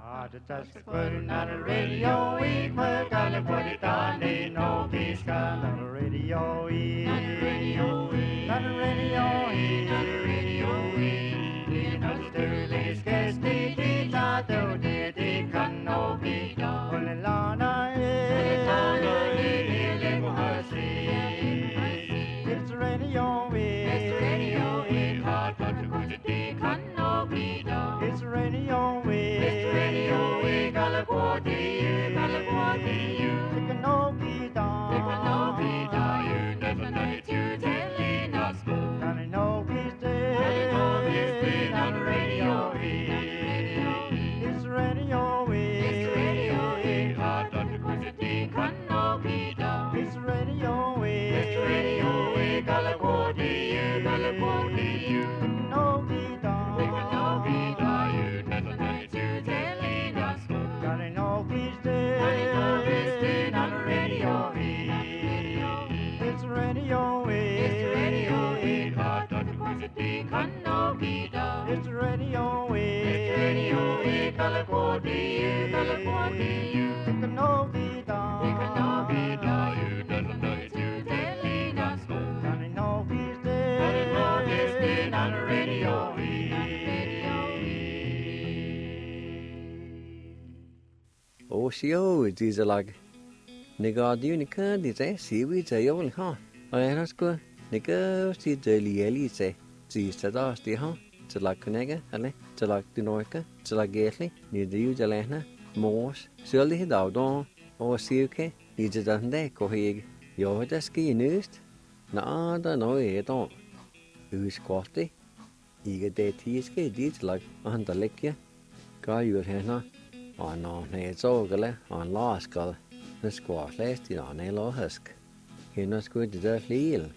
Just putting on the radio, we put on the put it on, ain't no peace on the radio, on the radio, on the radio, on the radio, in Australia's case, the guitar, the can no be done. Only Lana, it's radio, it's radio, hard but to put it, the can no be done. It's radio, it's radio, Galaguati, you can no be done. You can no be done, you never know it, you telling us more. Can I know he's dead? Can I know he's dead on the radio? It's radio, it's radio, hard not to put it, the can no be done. It's radio, Galaguati, you can no be done. You can no be done, you never know it, you telling us more. Can I know he's dead? Can I know he's dead on the radio? It's radio, hard not to put it, the can no be done. It's radio, Galaguati, you can no be done. You can no be done, you never know it, you telling us more. Can I know he's dead? Can I know he's dead on the radio? Osio, these are like Nigadunica, these seaweeds are all huh? I ask her, Niga, see the Lielise, these are the huh? To like Conega, Ale, to like the Noica, to like Gately, near the Ujalana, Morse, Surely Dowdon, or Silke, needs a dozen day, Cohig, your ski news. No, I don't. Who's quality? Eager day teaske, deeds like on the lick Guy, you'll hear no. Oh no, it's all on law skull. The squash last in on a law husk. He not good to the leal.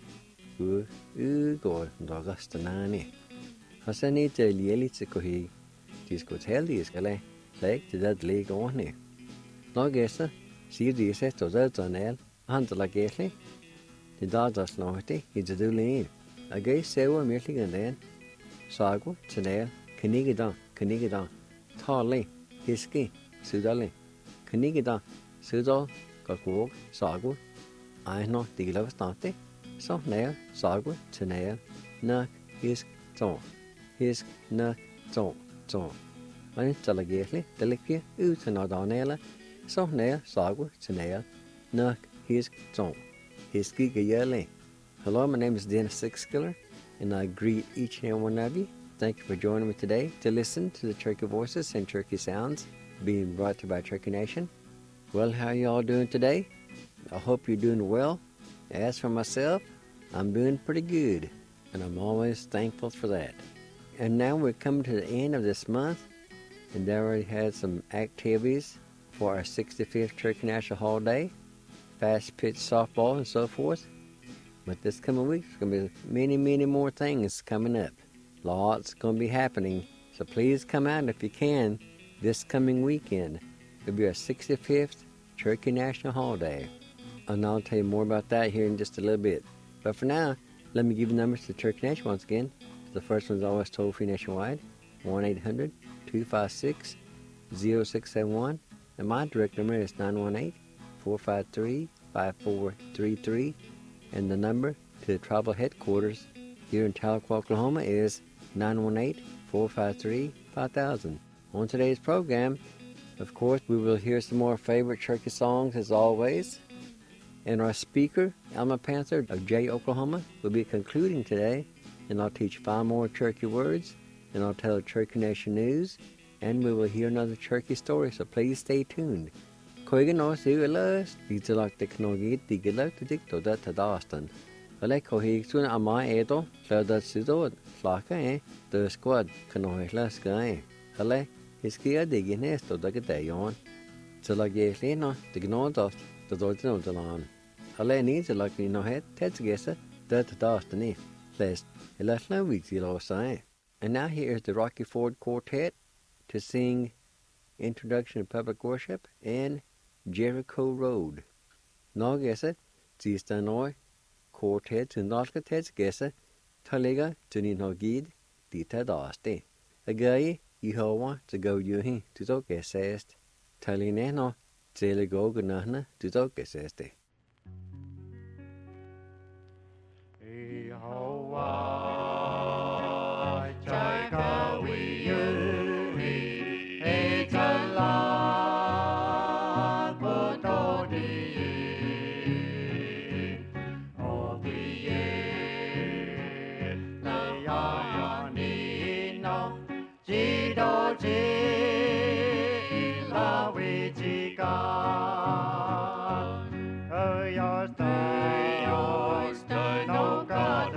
Go, Augusta Nani. Has any to Lielitz cohe? This could tell these gale, like to that leg on it. No guesser, see the set to that on el, and like gately. The dodgers naughty, it's a do lean. A gay sewer milking and then. Sago, Chanel, Canigidon, Tarley, Hiski, Sudali, Canigidon, Sudal, Gokwog, Sago. I know the love started. So nail, Sago, Chanel, Nuck, Hisk, Ton. Hisk, Nuck, Ton. I telegately, Delicia, Utanadonella, so nail, Sago, Chanel, Nuck, Hisk, Ton. Hiski Gayele. Hello, my name is Dennis Sixskiller, and I greet each and every one of you. Thank you for joining me today to listen to the Turkey Voices and Turkey Sounds being brought to you by Turkey Nation. Well, how y'all doing today? I hope you're doing well. As for myself, I'm doing pretty good, and I'm always thankful for that. And now we're coming to the end of this month, and they already had some activities for our 65th Turkey National Holiday, fast pitch softball and so forth. But this coming week, there's going to be many more things coming up. Lots going to be happening. So please come out if you can this coming weekend. It'll be our 65th Turkey National Holiday. And I'll tell you more about that here in just a little bit. But for now, let me give you numbers to Turkey Nation once again. The first one's always toll-free nationwide, 1-800-256-0671. And my direct number is 918-453-5433. And the number to the tribal headquarters here in Tahlequah, Oklahoma is 918-453-5000. On today's program, of course, we will hear some more favorite turkey songs as always. And our speaker, Alma Panther of Jay, Oklahoma, will be concluding today. And I'll teach 5 more turkey words. And I'll tell Turkey Nation news. And we will hear another turkey story, so please stay tuned. Koigan også ellers, de lagt teknologi, de gelagt det til det til dagen. Eller kohiksun amai edo, kladat sidod, flaka the squad kanohla sky. Eller hiskia de næste dag dagen. Så lag jeg no, det gnådoft, det dårligt om dagen. Eller ni så lag ni no het, tetsgesse, det til dagen. Lest, eller slavig til også. And now here is the Rocky Ford Quartet to sing Introduction to Public Worship and Jericho Road. Nå gæsse, sidste nøj, Quartet til norske tetsgæsse, talega til din hagid, dit er daste. Agay, I hawa to go yuhi to do gesest. Taline no, tele go gunahna to do geseste. Yehovah, Jacob, we you, it's a lot, but all the of the year, the Yanino, Jido, Jila, Wichika, your star, no God,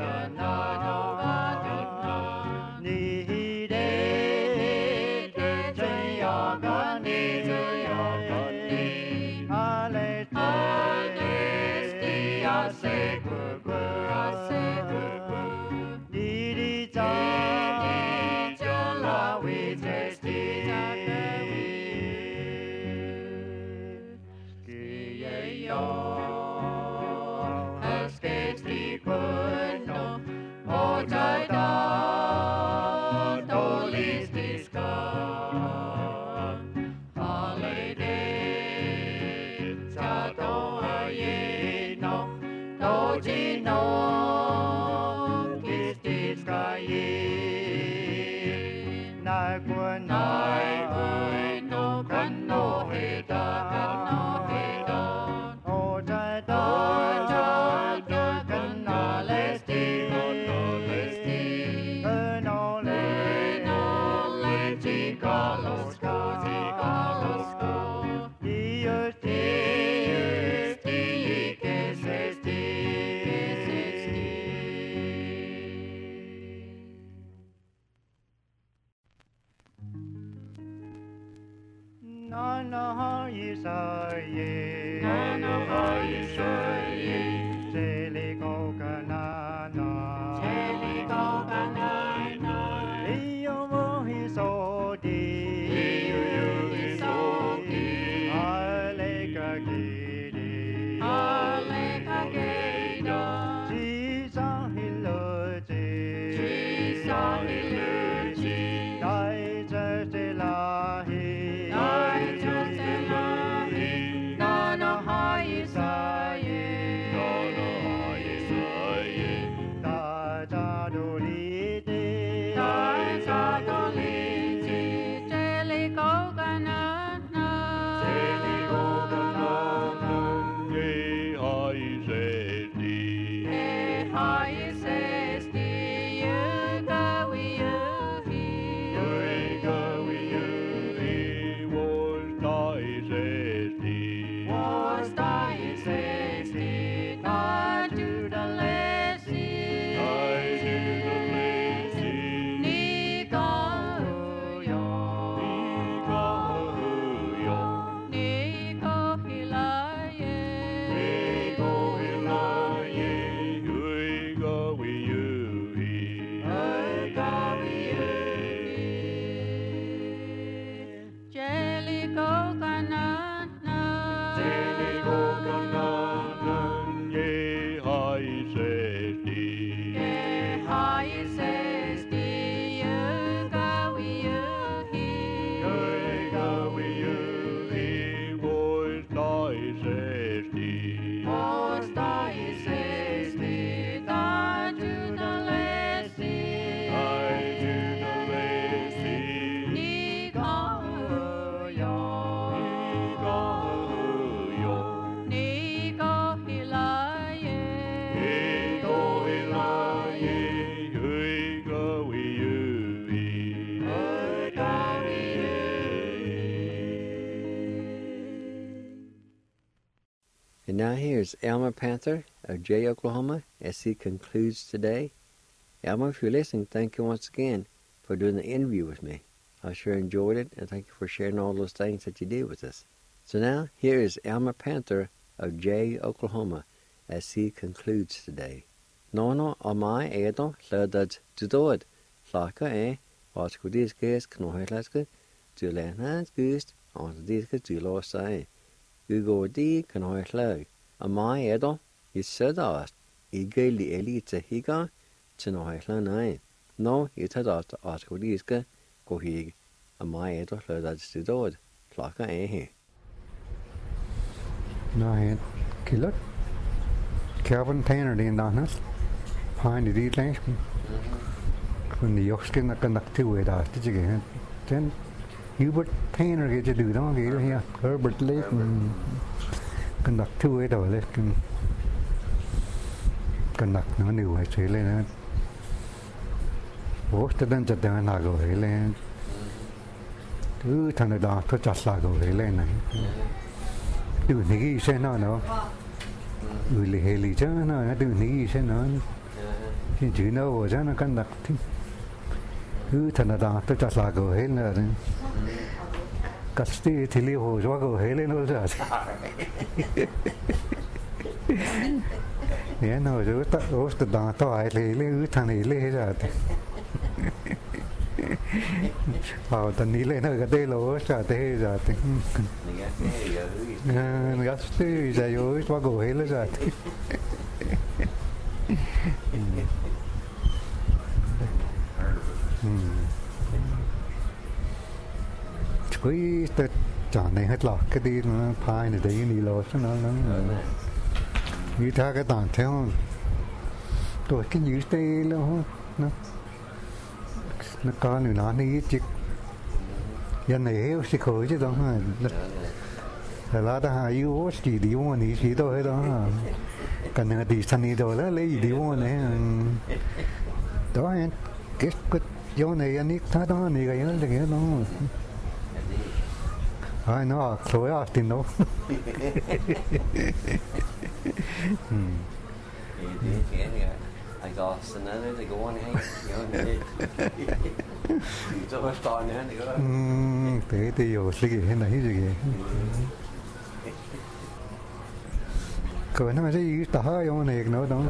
And now here's Elmer Panther of Jay, Oklahoma, as he concludes today. Elmer, if you're listening, thank you once again for doing the interview with me. I sure enjoyed it, and thank you for sharing all those things that you did with us. So now, here is Elmer Panther of Jay, Oklahoma, as he concludes today. Nono amai edo ledad judoed, laka Watskudis ges knohelatske, Julianans gust, on the diske Julo say. Ugo di knohelag, amai edo, is sedast, igeli elite higa, Chinohelanai. No, it had out Watskudis kohig, mai đó là đã sự đó là cái ấy Nei, kilot. Kevin Tanner in Donut. Pine the Lane. When the Yorkskin are conducted with us, did you get then? Hubert Tanner get to do don't get here. Herbert Lake conduct two with our left conduct no new way to lane. Most of them just don't go lane. Two ton of dog to just like go lane. Đừng nghĩ xem nó người lì hệ lì chứ nó đừng nghĩ xem nó thì chữ nó vào ra nó căn đặc thì cứ thần là đó tôi chặt là cầu hết là cắt thì liêu hồ cho cầu hết lên nó ra nhé nó rồi ta ốp từ đó to ai lấy lấy thằng này lấy ra tận ní lên hơi cái đây lố trả thế ra thì nó thế giờ yo qua cổ hết là ra thì cái chọn này hết lọt cái đi nó phai này đấy đi lố nó như thế cái tàn theo rồi cái như thế luôn nó có người nói này chứ dân này hiểu sẽ khởi chứ đó là ta hay yêu chỉ đi mua này chỉ thôi đó cần là đi săn đi rồi lấy đi mua này đó anh cái chỗ này anh ấy thấy đó này cái nó cái nó ai nó khối à tin đâu I got another to go on hey cho nó to nữa thì có thế thì hiểu gì cái này gì cái nó sẽ gì ta hay ông này nó đó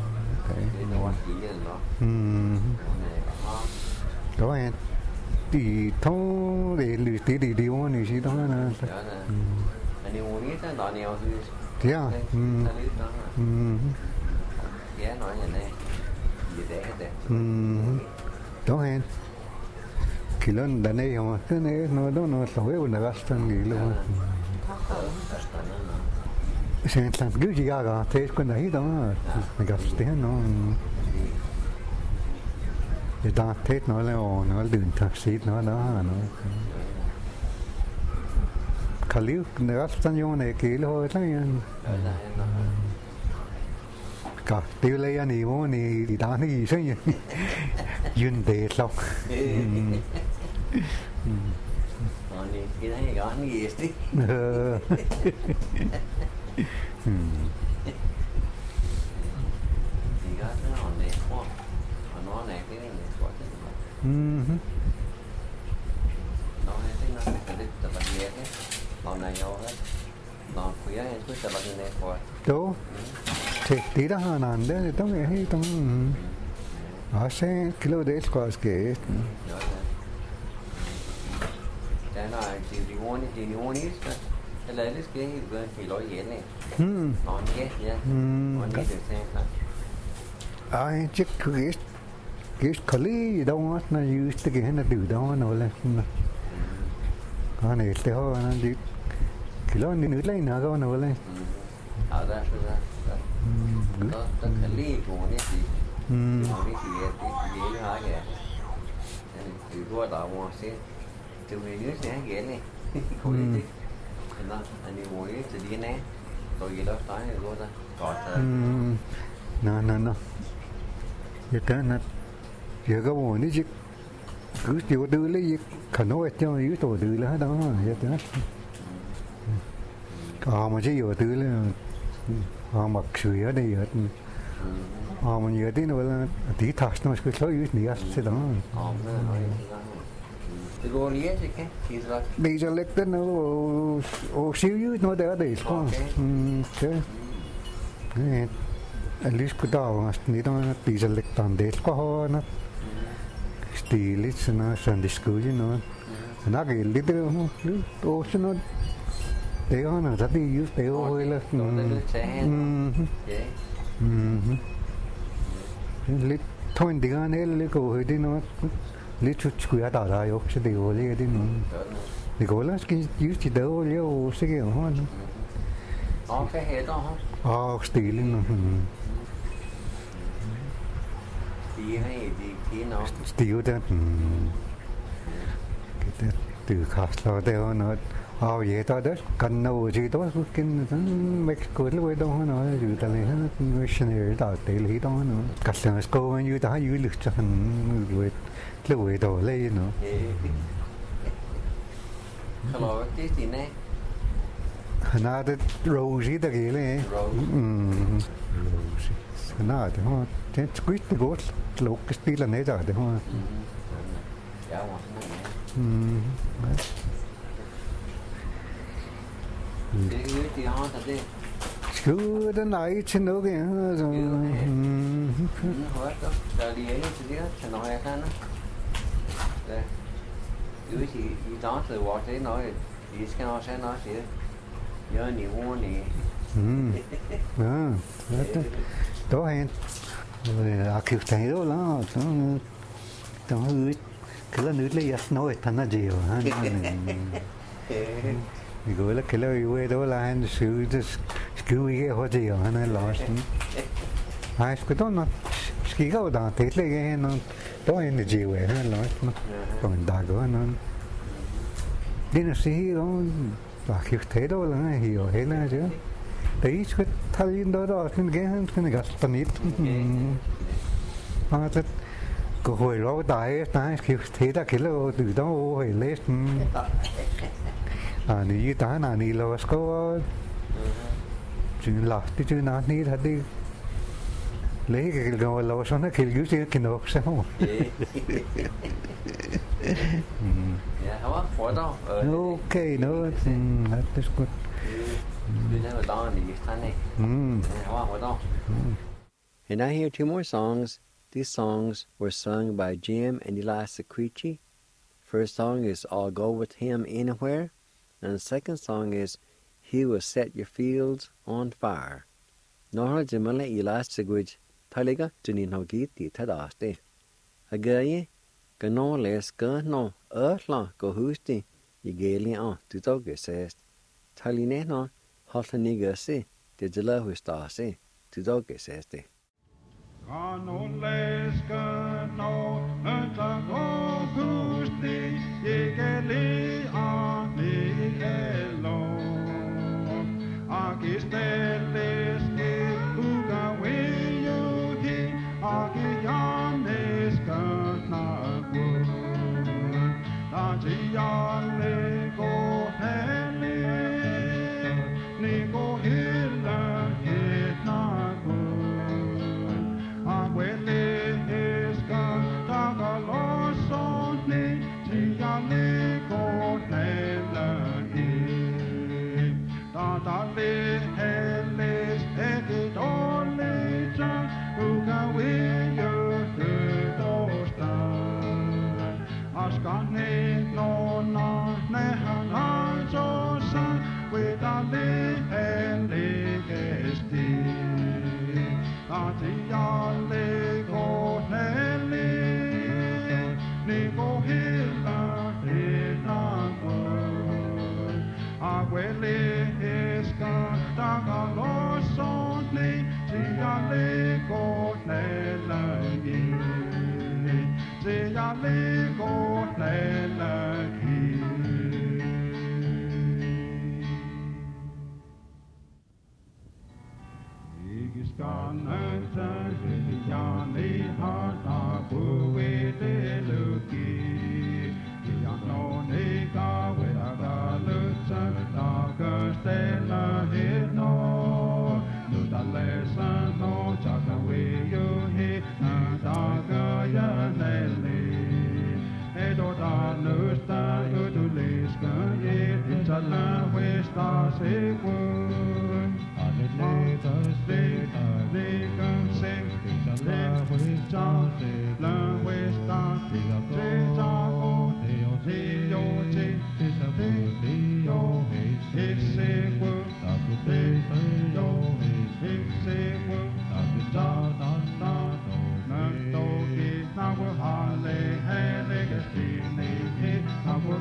đó anh thì thâu để lười tí đi đi ông này gì đó nè anh yêu muốn cái đó nhiều thế à giá nói như này gì để đó anh khi lớn đã này không cái này nó đó nó sầu ấy nó gắt tăng gì luôn xem làm cái gì cả thế cái này đó nó gắt tiếng nó để ta thế nó là nó đường thật xịt nó đó nó khaliu nó gắt tăng vô này kỹ thôi đấy cả tiêu lấy anh ấy mua này thì ta nói gì sao nhỉ duyên đề xong cái này có anh gì chứ thì có cái hòn này không nó này cái này có cái nó cái nó cái tập làm gì đấy hòn này nhau hết nó quý ấy cứ tập làm này qua đâu thì tí đó hà nàn đấy tao nghe hay tao sẽ kilo đấy qua cái cái này chỉ đi mua đi cái lấy cái gần thì lối dễ này nó nhé nhá nó nhé được xem ai chắc cái khali đâu nó như cái này từ đó nó là cái này theo nó đi kilo nữa lấy nào nó lấy ở ra có cái ly của nó thì nó thì nó hả vậy thì qua đó mua xe từ ngày nước sẽ ghé này khối đi nó anh đi mua từ đi nè rồi gì đó tới rồi qua ta cọt nó giờ cái nó giờ cái mua ní chứ cứ chịu đưa lấy gì khả nói cho yếu tố đưa là đó giờ cái mà chỉ yếu đưa là mặc sưởi ở đây hết mà nhiều tí nữa là tí thật nó cứ số yếu nhiều sẽ đó bây giờ lấy cái nó xíu yếu nó để ở đây con thế at least cái đó ní đó bây giờ lấy toàn để có nó tí lít nó sang discuss nó cái lít đó nó nó téo nó rất đi yếu téo hơi là lít thôi đi ăn hết lấy cầu hơi đi nó Lidt skulle jeg der jo, så det var lige det nu. Det går lad skal just det der jo så kan jo nu. Okay, heter han. Stille nu. Det er nok. Stive der. Det kaster der noget. Ja, der kan noget til der så kan Mexico det var der noget det der lige missionary der det lige der noget. Kaster skal man jo der jo lidt sådan det var der lige nu. Hello, det er din. Han har det Rosie der gælder. Rosie. Han har det har det squidt det godt. Lukke spiller ned der det har. Ja, det er jo det har det. Skulle den nej til noget ja så. Hørt der lige ind til det til noget jeg kan. Det. Du ved i danser hvor det noget. Det skal også have noget til. Jeg er niveauet Ja, det. Då hen. Arkivsteder eller så. Der er jo killer nydeligt jeg noget han er det jo. Vi går eller killer jo det var han så det skulle ikke have det jo han er lost. Nej, skal du nok skikke ud der det ligger hen og der er en det jo han er lost. Så en dag går han. Det er så her arkivsteder eller her heller det. Det er sgu taljen der kan gerne kan gaste nit. Det går jo lov der skal det killer og du der over læst. Ni der er ni lov skal Jyn lagt det jyn at nit det læge kan gå lov sådan kan jo se kan nok så. Ja, han var foredrag. Okay, no, that's good. And I hear two more songs. These songs were sung by Jim and Eliza Creechy. First song is I'll Go With Him Anywhere. And the second song is He Will Set Your Fields on Fire. Nora Jimala Eliza Creechy Taliga Junin Hogiti Tadaste. Agaye Gano Les Gano Earthla Go Husti Yigeli on Tutoge says Talineno Haltaniga se de jala husta se Tutoge says de. Gano Les Gano Earthla Go Husti Yigeli on the elo Agisteles Uga Wiyuhi Agiyanes Gana Tajiyale Go Heli Nigo Hilla Hitna Good Agwele Eska Tagalosoni Tiyale Go Hella Tatale Heles Editoleja Uga Wiyo Kudosta Askane Nona Nehana Josa Widale Hele Gesti Tatiyale Go Hele Nigo Hilla Hina Good Agwele Eska Tagalosoni Tiyale Go Hela Tiyale Go Hela Igiskananta Tiyale Hata Buwele Luki Yano Nika Weda Lutsa Daga Stella Hino Nudalesa No Chaka Wiyu Daga Yanele Edoda Nusta Uduliska Itala Westa Segun Adeta Steta Legan Sing Itala Westa La Westa Tita O Tio Te Tio Exequo Tio Exequo Nanto Nawa Hale Hele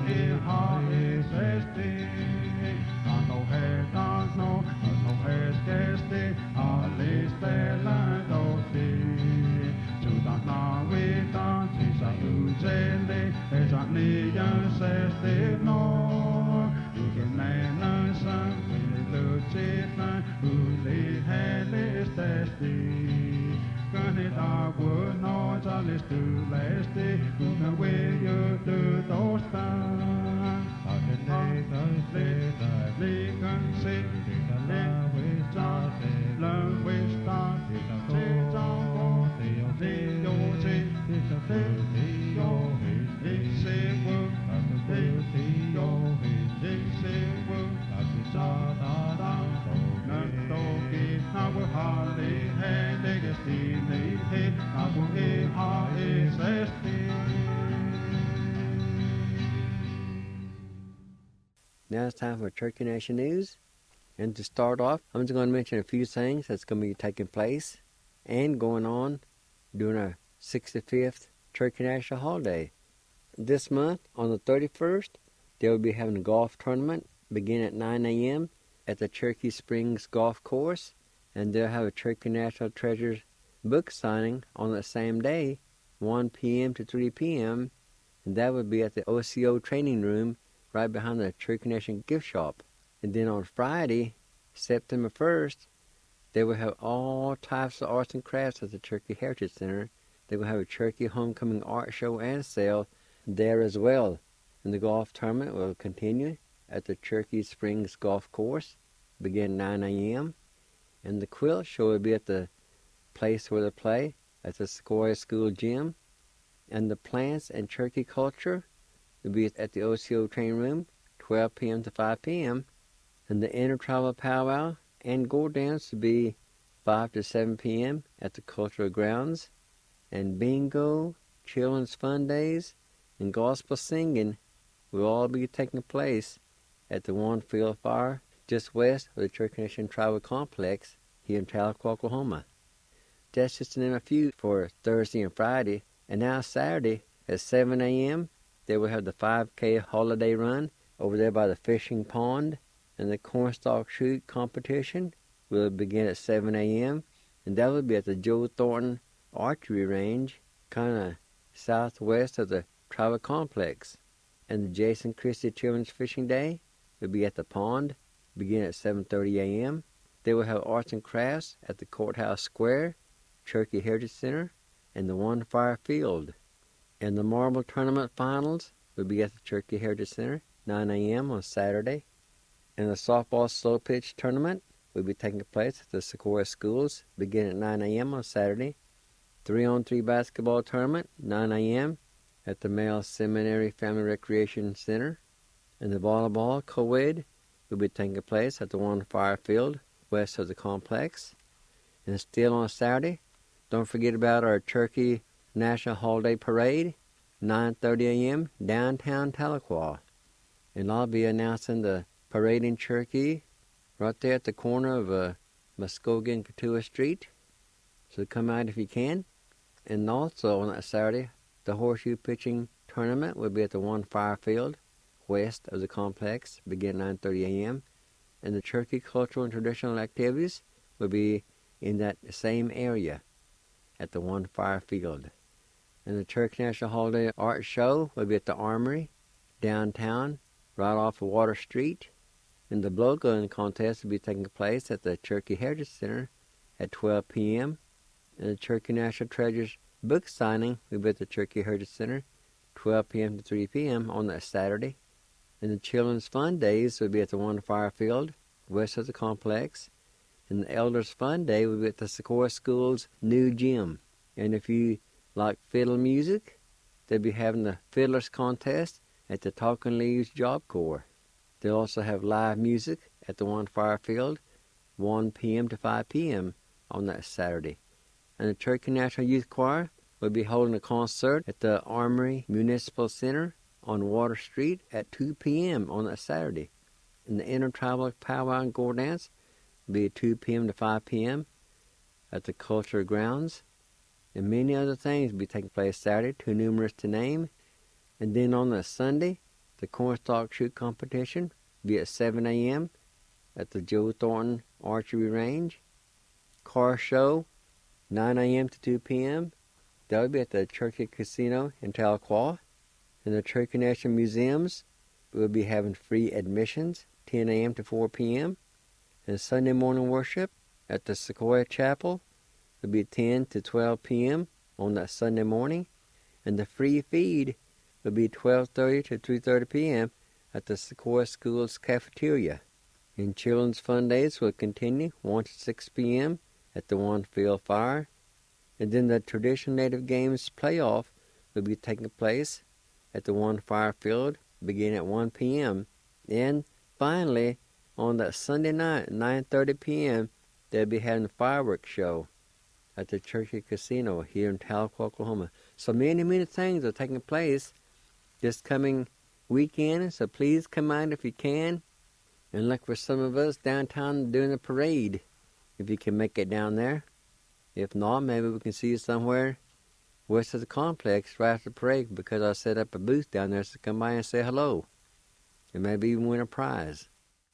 Now it's time for Cherokee Nation News. And to start off, I'm just going to mention a few things that's going to be taking place and going on during our 65th Cherokee National Holiday. This month, on the 31st, they will be having a golf tournament beginning at 9 a.m. at the Cherokee Springs Golf Course. And they'll have a Cherokee National Treasures book signing on the same day, 1 p.m. to 3 p.m. And that would be at the OCO training room right behind the Cherokee Nation gift shop. And then on Friday, September 1st, they will have all types of arts and crafts at the Cherokee Heritage Center. They will have a Cherokee Homecoming art show and sale there as well. And the golf tournament will continue at the Cherokee Springs Golf Course, begin 9 a.m. And the quilt show will be at the place where they play, at the Sequoia School Gym. And the plants and Cherokee culture will be at the OCO training room, 12 p.m. to 5 p.m. And the Intertribal Powwow and Go Dance will be 5 to 7 p.m. at the Cultural Grounds. And bingo, children's fun days, and gospel singing will all be taking place at the One Field Fire just west of the Cherokee Nation Tribal Complex here in Tahlequah, Oklahoma. That's just to name a few for Thursday and Friday. And now Saturday at 7 a.m., they will have the 5K holiday run over there by the fishing pond. And the cornstalk shoot competition will begin at 7 a.m. And that will be at the Joe Thornton Archery Range, kind of southwest of the Tribal Complex. And the Jason Christie Children's Fishing Day will be at the pond, begin at 7:30 a.m. They will have arts and crafts at the Courthouse Square, Cherokee Heritage Center, and the One Fire Field. And the marble tournament finals will be at the Cherokee Heritage Center, 9 a.m. on Saturday. And the softball slow pitch tournament will be taking place at the Sequoia Schools, beginning at 9 a.m. on Saturday. 3-on-3 basketball tournament, 9 a.m. at the Male Seminary Family Recreation Center. And the volleyball co-ed will be taking place at the One Fire Field, west of the complex. And still on Saturday, don't forget about our Cherokee National Holiday Parade, 9:30 a.m. downtown Tahlequah. And I'll be announcing the parade in Cherokee right there at the corner of Muskogee and Katua Street. So come out if you can. And also on that Saturday, the horseshoe pitching tournament will be at the One Fire Field, west of the complex, begin 9:30 a.m. And the Cherokee cultural and traditional activities will be in that same area at the One Fire Field. And the Cherokee National Holiday Art Show will be at the Armory, downtown, right off of Water Street. And the blow gun contest will be taking place at the Cherokee Heritage Center at 12 p.m. And the Cherokee National Treasures book signing will be at the Cherokee Heritage Center, 12 p.m. to 3 p.m. on that Saturday. And the Children's Fun Days will be at the One Fire Field, west of the complex. And the Elders Fun Day will be at the Sequoia School's new gym. And if you like fiddle music, they'll be having the Fiddlers Contest at the Talking Leaves Job Corps. They'll also have live music at the One Fire Field, 1 p.m. to 5 p.m. on that Saturday. And the Cherokee National Youth Choir will be holding a concert at the Armory Municipal Center on Water Street at 2 p.m. on that Saturday. And the Intertribal Powwow and Go Dance will be at 2 p.m. to 5 p.m. at the Cultural Grounds. And many other things will be taking place Saturday, too numerous to name. And then on the Sunday, The cornstalk shoot competition will be at 7 a.m. at the Joe Thornton Archery Range. Car show, 9 a.m. to 2 p.m. That will be at the Cherokee Casino in Tahlequah. And the Cherokee National Museums will be having free admissions, 10 a.m. to 4 p.m. And Sunday morning worship at the Sequoia Chapel will be 10 to 12 p.m. on that Sunday morning. And the free feed will be 12:30 to 3:30 p.m. at the Sequoia Schools Cafeteria. And Children's Fun Days will continue 1 to 6 p.m. at the One Field Fire. And then the Traditional Native Games Playoff will be taking place at the One Fire Field beginning at 1 p.m. And finally, on that Sunday night, 9:30 p.m., they'll be having a fireworks show at the Cherokee Casino here in Tahlequah, Oklahoma. So many things are taking place this coming weekend, so please come out if you can. And look for some of us downtown doing the parade, if you can make it down there. If not, maybe we can see you somewhere west of the complex right after the parade, because I set up a booth down there so come by and say hello. And maybe even win a prize.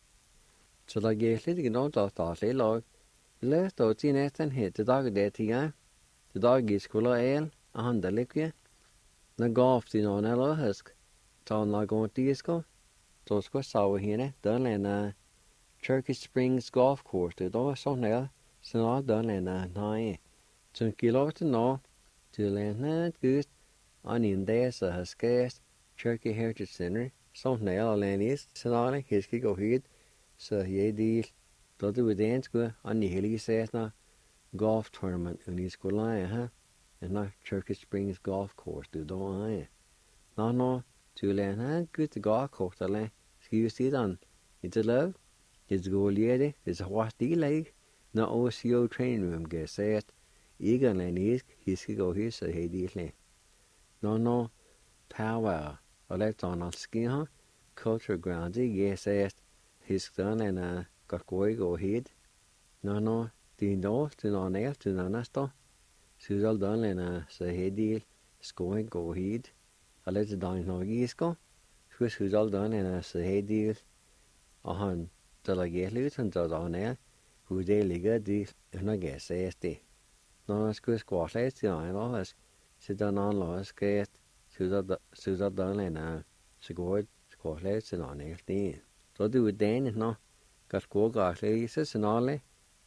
Så la jeg litt grann statlig lag. Lest og til nesten het til dag det tida. Til dag I skolen el, og handelikke. Når gav til noen eller husk. Ta en lag om disko. Så skal sa henne, den en Cherokee Springs Golf Course. Det var sånn der, så nå den en nei. Så kilo til nå, til en gud, og inn det så huskes Cherokee Heritage Center. Sånn der, og lenis, så nå husker gå hit. Så jeg deal, da du den skulle, og hele sætna golf tournament, og I skulle lege, and not Cherokee Springs Golf Course, du da No, til en gud til golf course, eller skal you see den? It's love, it's go lede, it's what de leg, no OCO training room get set, ikke lenis, skal gå hit, så jeg deal. No, power, og let on all skin, culture ground, get set, his done and got going go ahead. No, the north to no nail to no nasto. Suzel done and say hey deal, scoring go ahead. I let the down no gisco. Who's all done and say hey deal. On till I get loose and dot on there. Who they liga deal and I guess say no squash squash let's go and all us. Sit down on loss get Suzel done and scored squash let's on there. Så du den nå, kan gå galt så snarlig.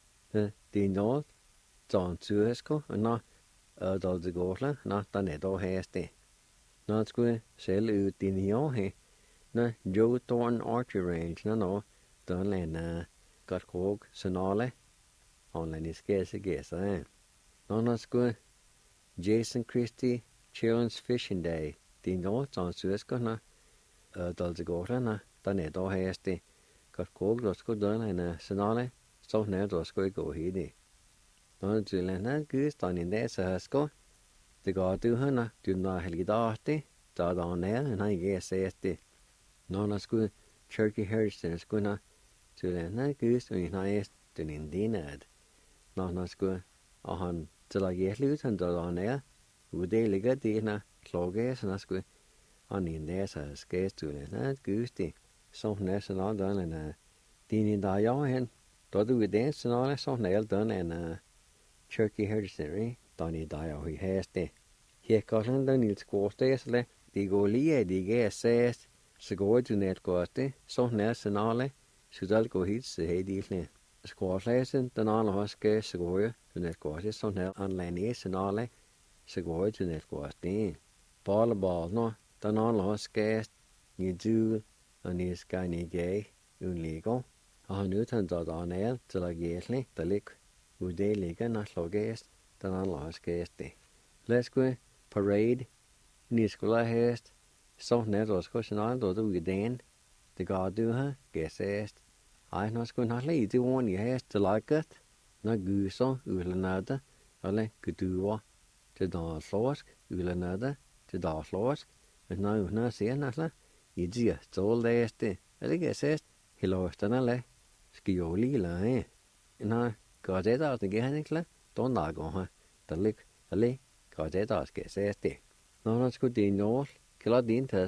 Det nå, sånn suesko, og nå da det går la, nå da ned og heste. Nå skulle selv ut din jo he. Nå Joe Thornton Archery Range nå da lene kan gå snarlig. Han I skese gese. Nå skulle Jason Christie Children's Fishing Day. Det nå sånn suesko nå da det går la. Da ned og heste, kan gå da skulle døne en senale, så ned da skulle gå hit. Nå til en gud, da ned så husker, det går du henne, du nå helgedagte, da ned, en ikke sette. Nå skulle Cherokee Heritage skulle til en gud, og en er den indinad. Nå skulle, og han til å gjøre ut, han da ned, og det ligger dine klokke, så skulle han ned så husker til en gud, så national done and dini da yo hen do du dance national so nail done and Cherokee Heritage Center dani da yo he has de he kallan den il skåstesle de go lie de ges så går du net gåte så national så dal gå hit så he de le skåslesen den alle har skal så går du net gåte så nail online national så går du net gåte ball no den alle har skal ni du og ni skal ni gay unlegal. Og han utan da ned til å gjøre det lik, hvor det ligger når slågest, den han la skest det. Let's go parade, ni skulle hest, så ned og skal snart da du den, det ga du her, gæsest. Ej, nå skulle han lide vågen I hest til laget, når guser ulenøde, eller guduer til da slåsk, ulenøde til da slåsk, men når ser næsle, I dia stol det eller gæsest, helåsten eller, skal jo lille, Nå, ga det da, det gæren ikke, da lager han, der lig, eller, ga det da, skal se det. Når han skulle din nål, klar din task,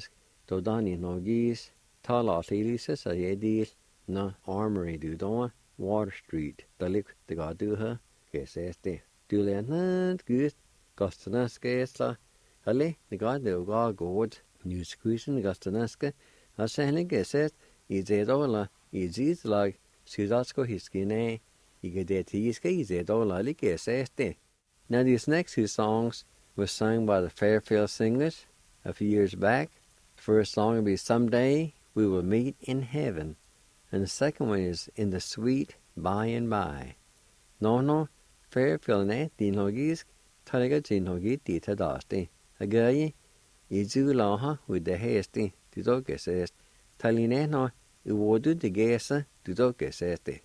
Dodani no geese, Tala Thelisis, a Yedil, na Armory do Don, Water Street, the lick the god do her, guess este. Do Leonard Goose, Gostanaska Esla, Ale, the god the god good, New Squeezing Gostanaska, a saying guess it, is it all, is it like, Sudasko his skin, you get that teaska, is it all like guess este. Now these next two songs were sung by the Fairfield Singers a few years back. The first song will be Someday We Will Meet in Heaven, and the second one is In the Sweet By and By. No, Fairfield ne dinhogis, taliga dinhogi dita dasti. Agayi, izu laha with the hasty, dudoges est. Taline no, iwodu de gesa, dudoges este.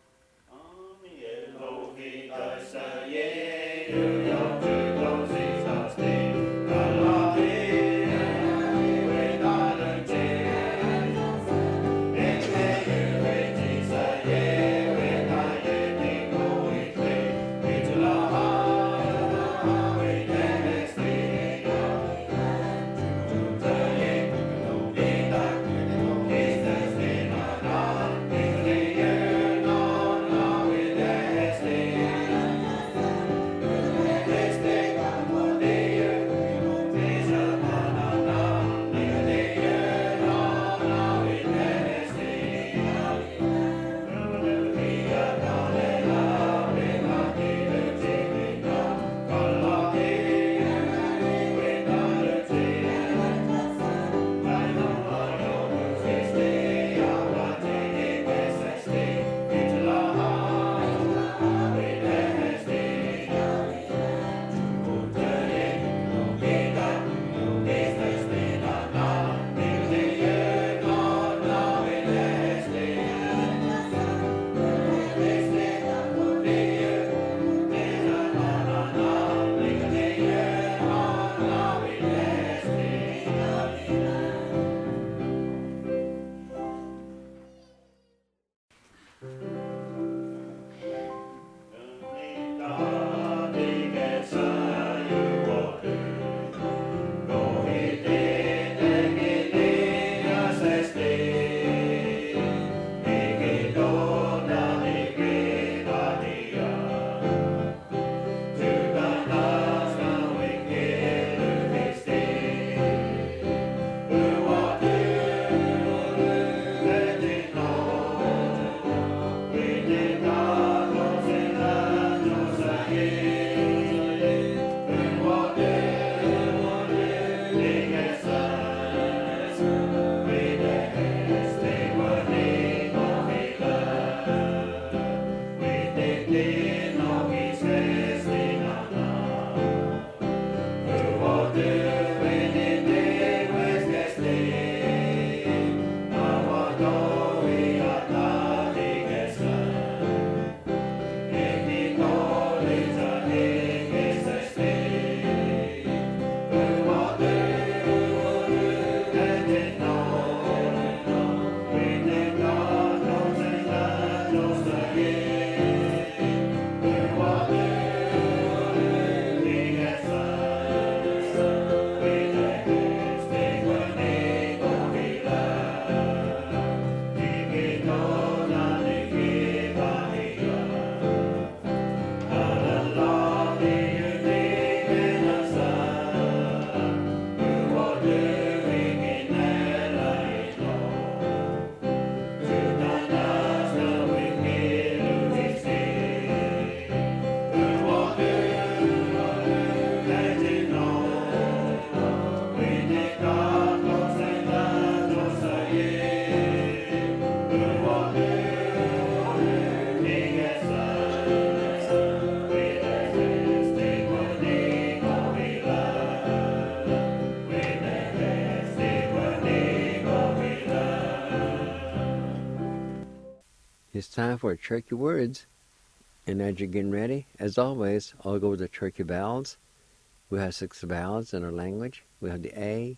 It's time for Turkey words. And as you're getting ready, as always, I'll go with the Turkey vowels. We have 6 vowels in our language. We have the A,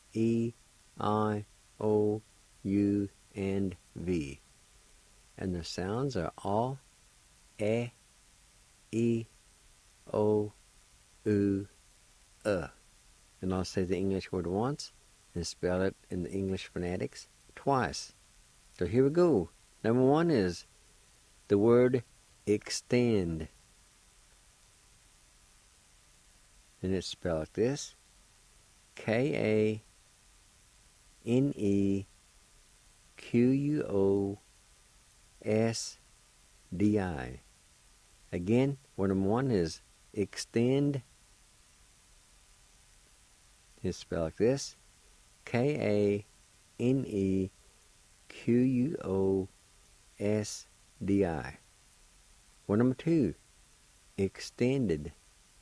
E, I, O, U, and V. And the sounds are all E, E, O, U, And I'll say the English word once. and spell it in the English phonetics twice. So here we go. Number one is the word extend. And it's spelled like this. K-A-N-E-Q-U-O-S-D-I. Again, word number one is extend. It's spelled like this. K-A-N-E-Q-U-O-S-D-I. Word number two, extended.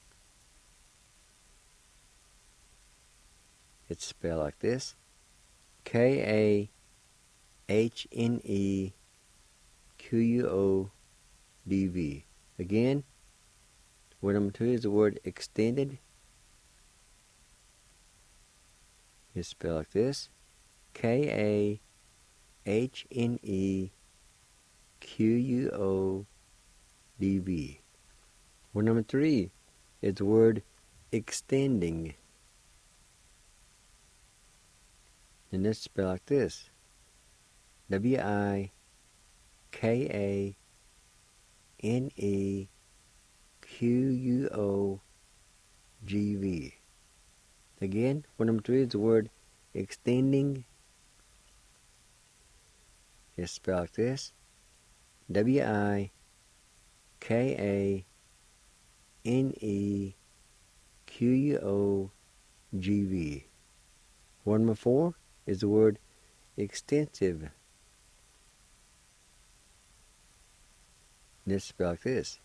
It's spelled like this. K-A-H-N-E-Q-U-O-D-V. Again, word number two is the word extended. It's spelled like this. K-A-H-N-E-Q-U-O-D-V. Word number three is the word extending. And it's spelled like this. W-I-K-A-N-E-Q-U-O-G-V. Again, word number three is the word extending. It's spelled like this. W-I-K-A-N-E-Q-U-O-G-V. Word number four is the word extensive. And it's spelled like this.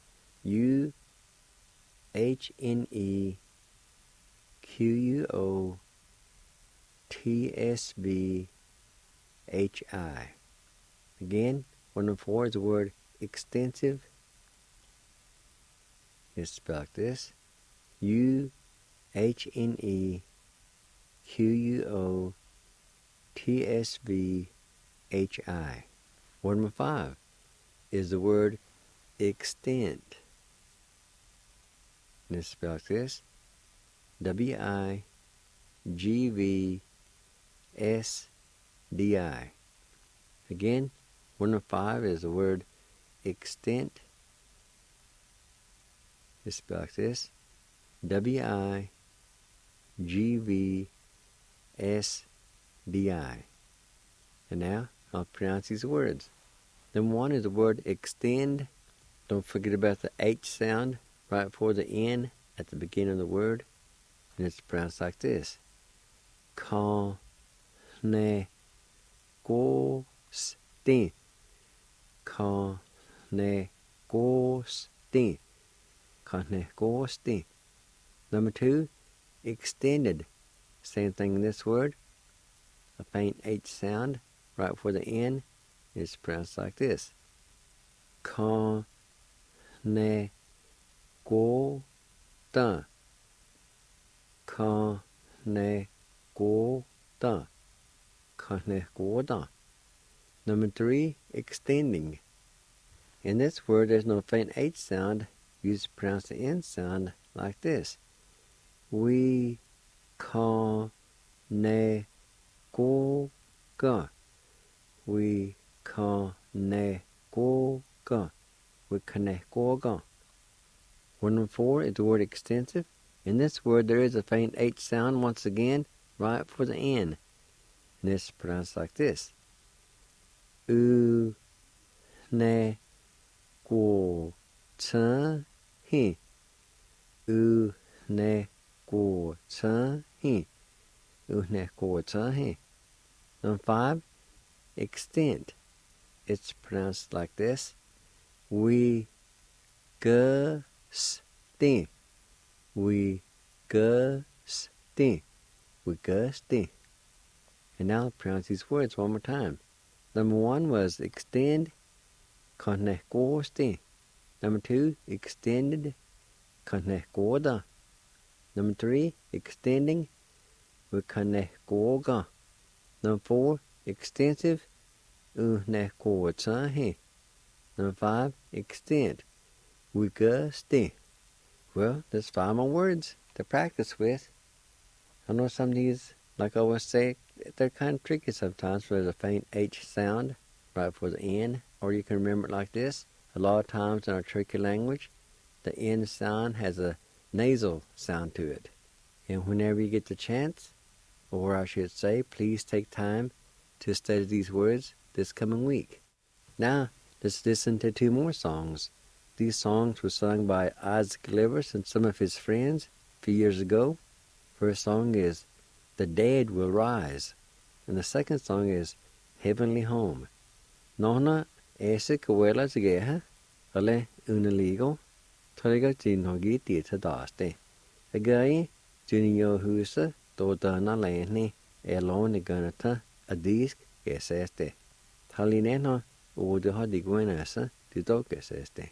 U-H-N-E-Q-U-O-T-S-V-H-I. Again, word number four is the word extensive. It's spelled like this. U-H-N-E-Q-U-O-T-S-V-H-I. Word number five is the word extent. And it's spelled like this. W-I-G-V-S-D-I. Again, word number five is the word extent. It's spelled like this. W-I-G-V-S-D-I. And now I'll pronounce these words. Number one is the word extend. Don't forget about the H sound right before the N at the beginning of the word. And it's pronounced like this. Con-ne-go-sten. Con-ne-go-sten. Con-ne-go-sten. Number two, extended. Same thing in this word. A faint H sound right before the N is pronounced like this. Con-ne-go-den. Con-ne-go-den. Con-ne-go-den. Number three, extending. In this word, there's no faint H sound. You just pronounce the N sound like this. We con-ne-go-gen. We con-ne-go-gen. We con-ne-go-gen. Word number four is the word extensive. In this word, there is a faint H sound once again right before the N. And it's pronounced like this. U-ne-go-chen-hin. U-ne-go-chen-hin. U-ne-go-chen-hin. Number five, extent. It's pronounced like this. We-ge-sten. We-ge-sten. We-ge-sten. And now I'll pronounce these words one more time. Number one was extend. Con-ne-go-sten. Number two, extended. Con-ne-go-den. Number three, extending. We-con-ne-go-gen. Number four, extensive. U-ne-go-chen-hin. Number five, extent. We-ge-sten. Well, there's five more words to practice with. I know some of these Like I always say, they're kind of tricky sometimes for the faint H sound right before the N, or you can remember it like this. A lot of times in our tricky language, the N sound has a nasal sound to it. And whenever you get the chance, or I should say, please take time to study these words this coming week. Now, let's listen to 2 more songs. These songs were sung by Isaac Livers and some of his friends a few years ago. First song is The Dead Will Rise, and the second song is Heavenly Home. Nohna ese kawela tgeha, ale unaligo, toriga tinhogi tita daste. Agai, junio husa, dodana lehni, elon iganata, adisk geseste. Talineno, odeha digwenasa, didokeseste.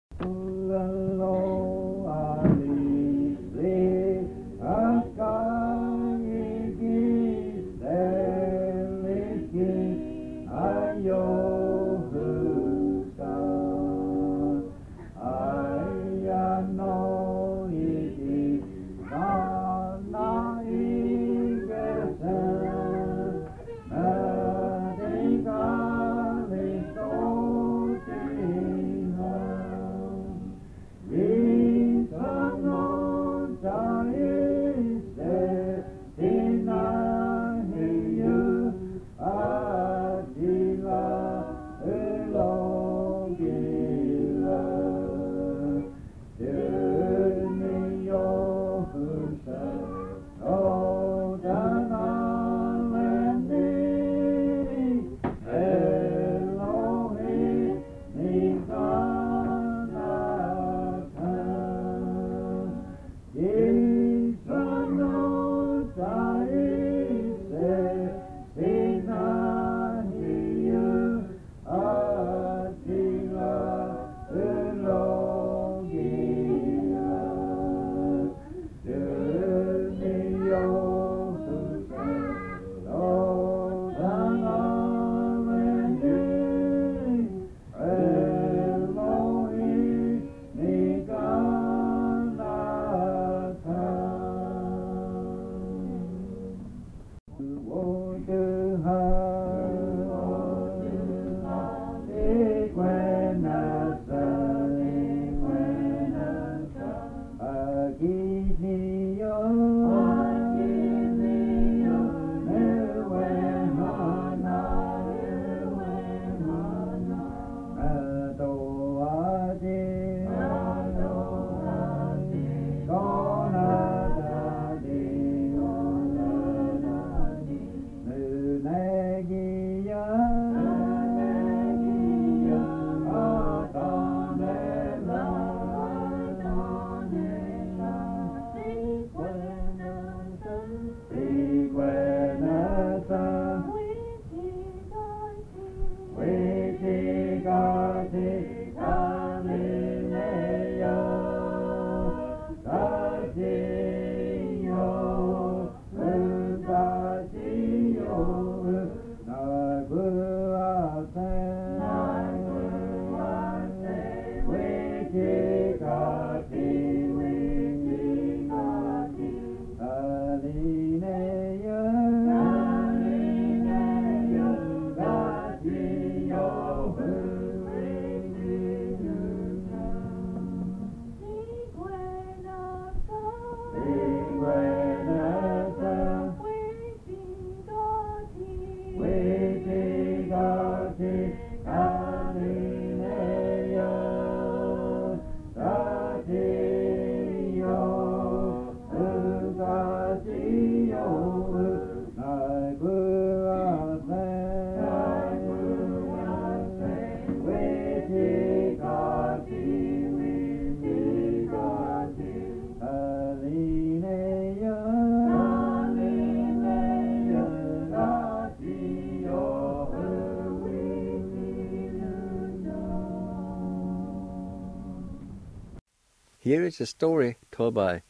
Here is a story told by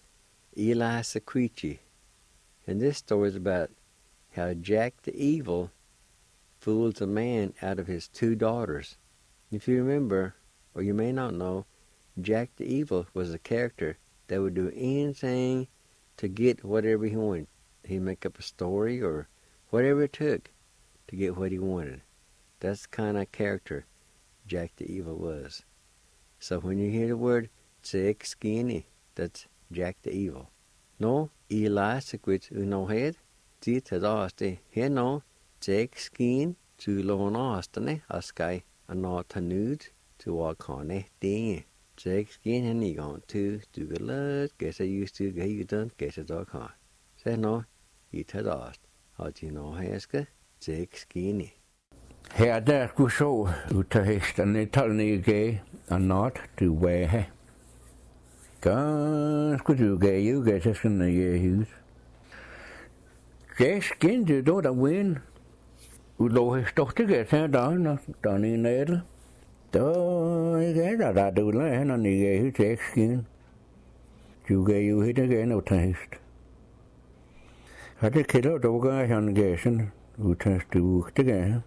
Eli Sequicci, and this story is about how Jack the Evil fools a man out of his 2 daughters. If you remember, or you may not know, Jack the Evil was a character that would do anything to get whatever he he'd make up a story or whatever it took to get what he wanted. That's the kind of character Jack the Evil was. So when you hear the word Jack Skinny, that's Jack the Evil. No, Eli sequit unohed, dit hadaste, heno, Jack Skin, to lon astane, askai, and not tanud, to walk on it, ding. Jack Skin and he gone to the lad, guess I used to get you done, guess it all con. Say no, it hadast, how do you know, Haska, Jack Skinny. Her der skulle så ut af hesterne, talnige og not til væhe. Ganske du gav jo gav til sådan en hus. Jeg skinte då der vin. Udlå hestokte gav til dagen, der er en ædel. Der gav der du lade han og gav hus jeg skinte. Du gav jo hitte gav noget til hest. Hatte kælder dog gav han gav sådan ud af stugt gav han.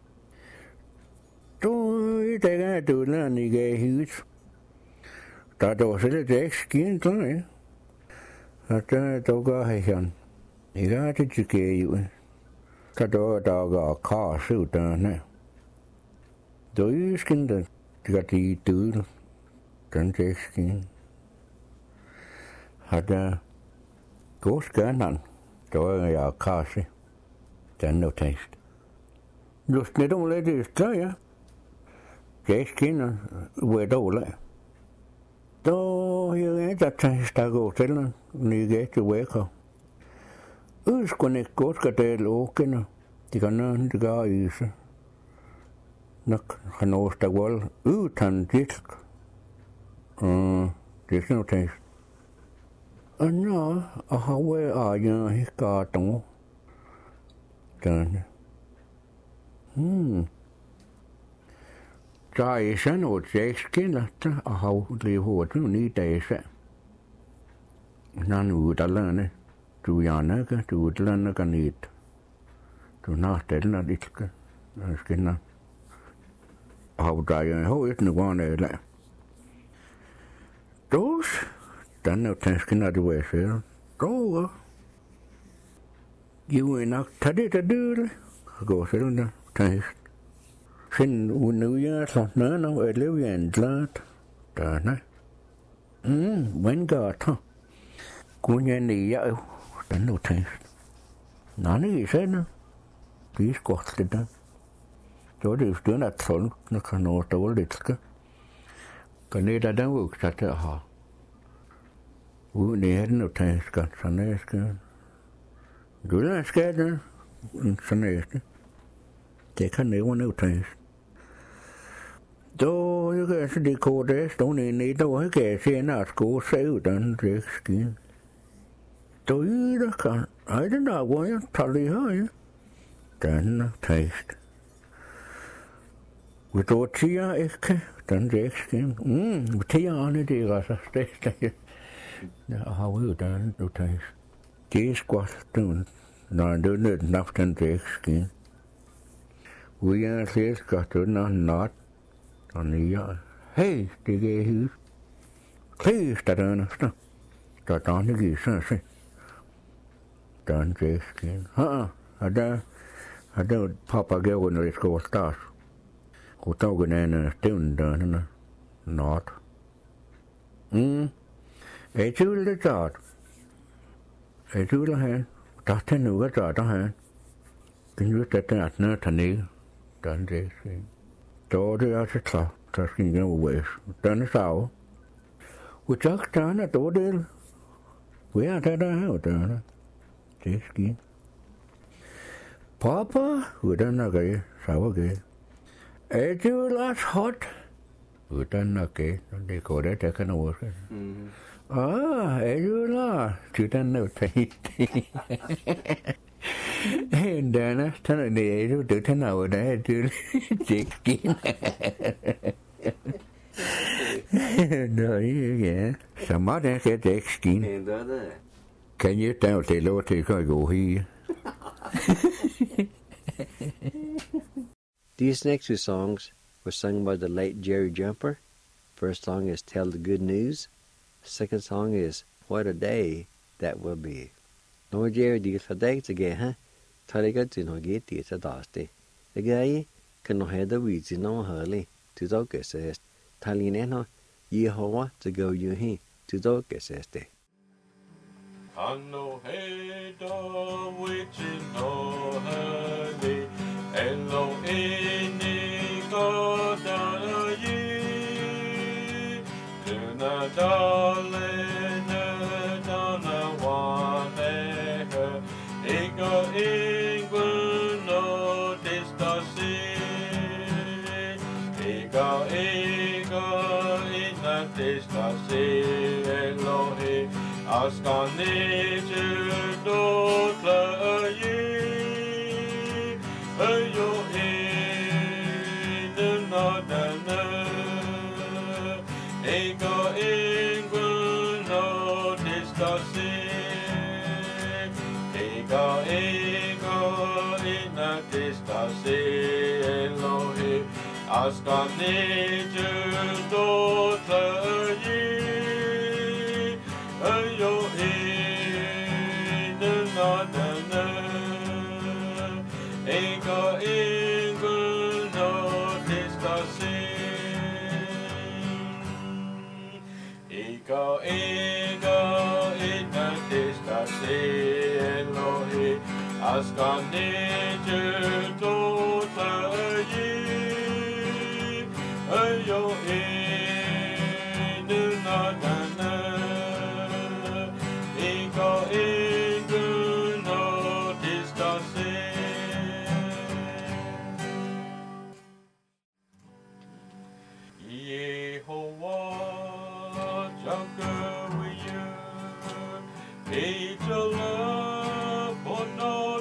Tôi thấy cái tụi nó đi ghé hút, ta đồ sẽ để skin thôi, ta tôi có hay hơn, thì cái chỉ kêu vậy, ta đồ ta có khó xử ta nè, tôi skin đó, cái gì tụi nó, chẳng để skin, ta cố cái năn, tôi có khó xử, chẳng no taste, lúc này đâu lấy được cái á. Cái skin về đâu lại, tôi như thế chắc ta go thế là như cái chú về không, con này cốt cái đấy lố cái nó, thì cái nó cái gì, nó khăn ô ta qual, thành chết, chết nó thấy, nó họ về nhà hết cả tổng, cái Trái sen og Jackskin lata a hau li hot nu ni dese. Nan udalane. Du jana ka du udalane ka nit. Du nachtelna ditke. Skinna. Hau dai ho et nu wane la. Dos dan no tenskinna du wese. Go. You nok tade tade. Go selna tens. Xin unuya sa na no eleven lat ta na when got kunya ni ya ta no thai na ni se na ki skot ta cho de stu na thon na kano to le tska ka ne da dan wo sa ta ha u ne no thai ska sa ne ska du na ska na sa ne te kan ne wo no thai Då jag så det kode stod ni då jag kan se när sko se utan skin. Då ju det kan. I don't know vad jag tar i här. Den taste. Vi då tia ikke den skin. Tia han det rasa stæste. Ja, har vi utan du taste. Det skvat den. Når det er nok den skin. Vi er set godt not. And the hey, the gay hus. Please, that earnest. That on the geese, done Jackskin. I don't Papa go when it's go start. Who talking in a stone done, not. A two the chart. A two the hand. That's a new chart, Can you set that nut a knee? Done Jackskin. Då det er så klart, der skal ikke noget væs. Den er sav. Vi tager den af dårdel. Vi er der her, der. Det skal. Papa, den er gæt. Sav gæt. Er du last hot? Den er gæt. Det går det, der kan noget. Er du last? Den er tæt. Dana, tan er det jo det tan er det du Jackskin. No, yeah. Somebody get Jackskin. Can you tell the Lord to go here? These next two songs were sung by the late Jerry Jumper. First song is Tell the Good News. Second song is What a Day That Will Be. no jer di sa dai te ge ha thare ga ti no ge ti sa da ste e ge ke no he da wi ti no ha le tu zo ke se thali ne no Yehovah to go you he to zo ke se ste Anno hedo which no hurry, Elo ini koda ye, Duna dale na dona wane her, Ego ingwen no distasi, Ego ina distasi, Elohi. Askane do ye, ayo in na ego no distasi, ego in a distasi, Elohi. Askane do ye. Ayo in na ego no distasi, ego in na distasi, Elohi. Askane do ye, ayo in na Yehovah, Junker with you, Peter love, but no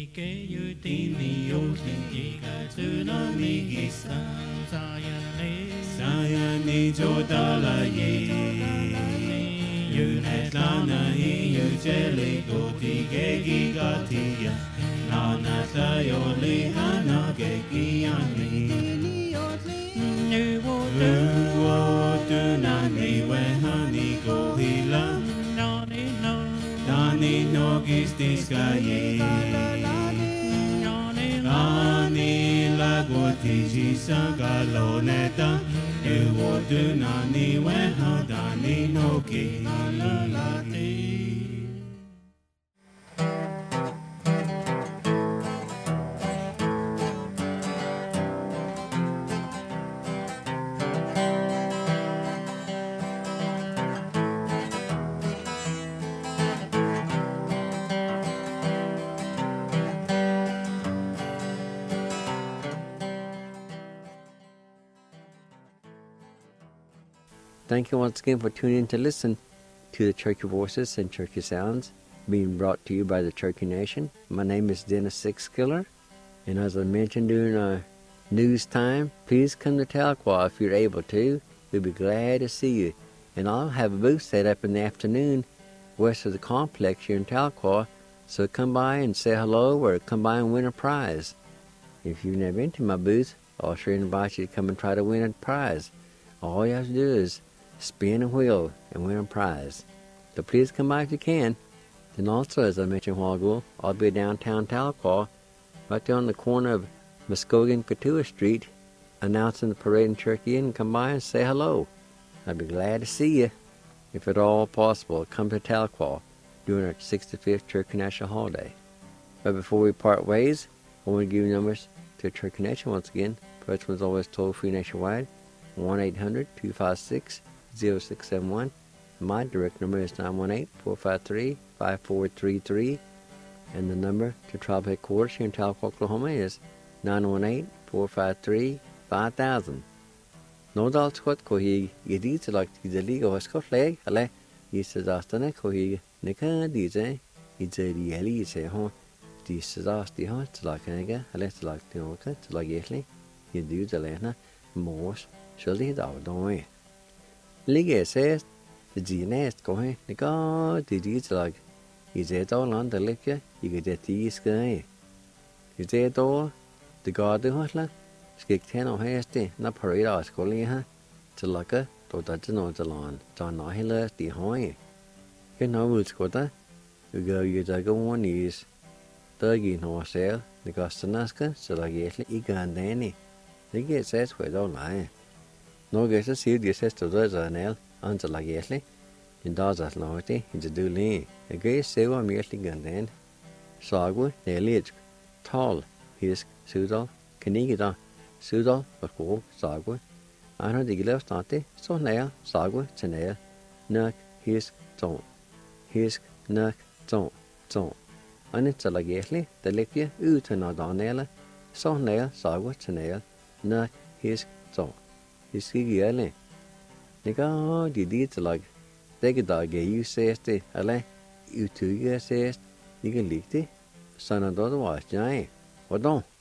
ke yu tini yo shinji ga tsunami gi sayane jodala ye yu netlana yu jele go ti ge gi ga ti ya na sa yo le hana ge gi ani nu wo tu na ni we hani go hila Dani no gistis gaye Dani la gotiji sagaloneta Ewo du nani weha dani no ki Thank you once again for tuning in to listen to the Cherokee Voices and Cherokee Sounds being brought to you by the Cherokee Nation. My name is Dennis Sixkiller, and as I mentioned during our news time, please come to Tahlequah if you're able to. We'll be glad to see you. And I'll have a booth set up in the afternoon west of the complex here in Tahlequah, so come by and say hello or come by and win a prize. If you've never been to my booth, I'll sure invite you to come and try to win a prize. All you have to do is spin a wheel and win a prize. So please come by if you can. Then also, as I mentioned a while ago, I'll be downtown Tahlequah, right there on the corner of Muskogee and Cotulla Street, announcing the parade in Cherokee Inn. Come by and say hello. I'd be glad to see you. If at all possible, come to Tahlequah during our 65th Cherokee National Holiday. But before we part ways, I want to give you numbers to Cherokee Nation once again. First one's always toll-free nationwide, 1-800-256-0671. My direct number is 918-453-5433. And the number to Tribal Headquarters here in Tahlequah, Oklahoma is 918-453-5000. No doubt Scott Kohi, Yedit like the League of Scott Leg, Ale, Yisazastana Kohi, Nika Dize, Izeri Eli, say, huh? Disazasti, huh? It's like Nega, Alex like the Oka, it's like Yetli, Yedu the Lena, Morse, surely thou don't we. Liga says, the GNS Kohi, Nika, the deeds like, is it all on the lecture? You get that tea sky. Is it all? The guard the hustler? Skik 10 or hasty, not parade or schooling her. To luck her, to touch no the lawn, John Nahila, the hoy. You know who's got her? You go, you go one is. Thuggy no sale, the Gostanaska, so like Yesley, Egan and Danny. They get says where don't lie. No guess to see the sister does an L, until like Yesley. In does that loyalty, it's a do lee. A gay silver merely gun then. Sagwa, the ledge, tall, his, Sudal, Canigida, Sudal, but go, Sagwa. I know the left naughty, so nail, Sagwa, Chanel, Nuck, his, don't. His, Nuck, don't. And it's a lagetly, the lippia, utan donella, so nail, Sagwa, Chanel, Nuck, his, don't. His giggy. Nigga, the deeds like. Dække dage you says det, eller you two says, you can lick det, så når du var jeg, hvordan?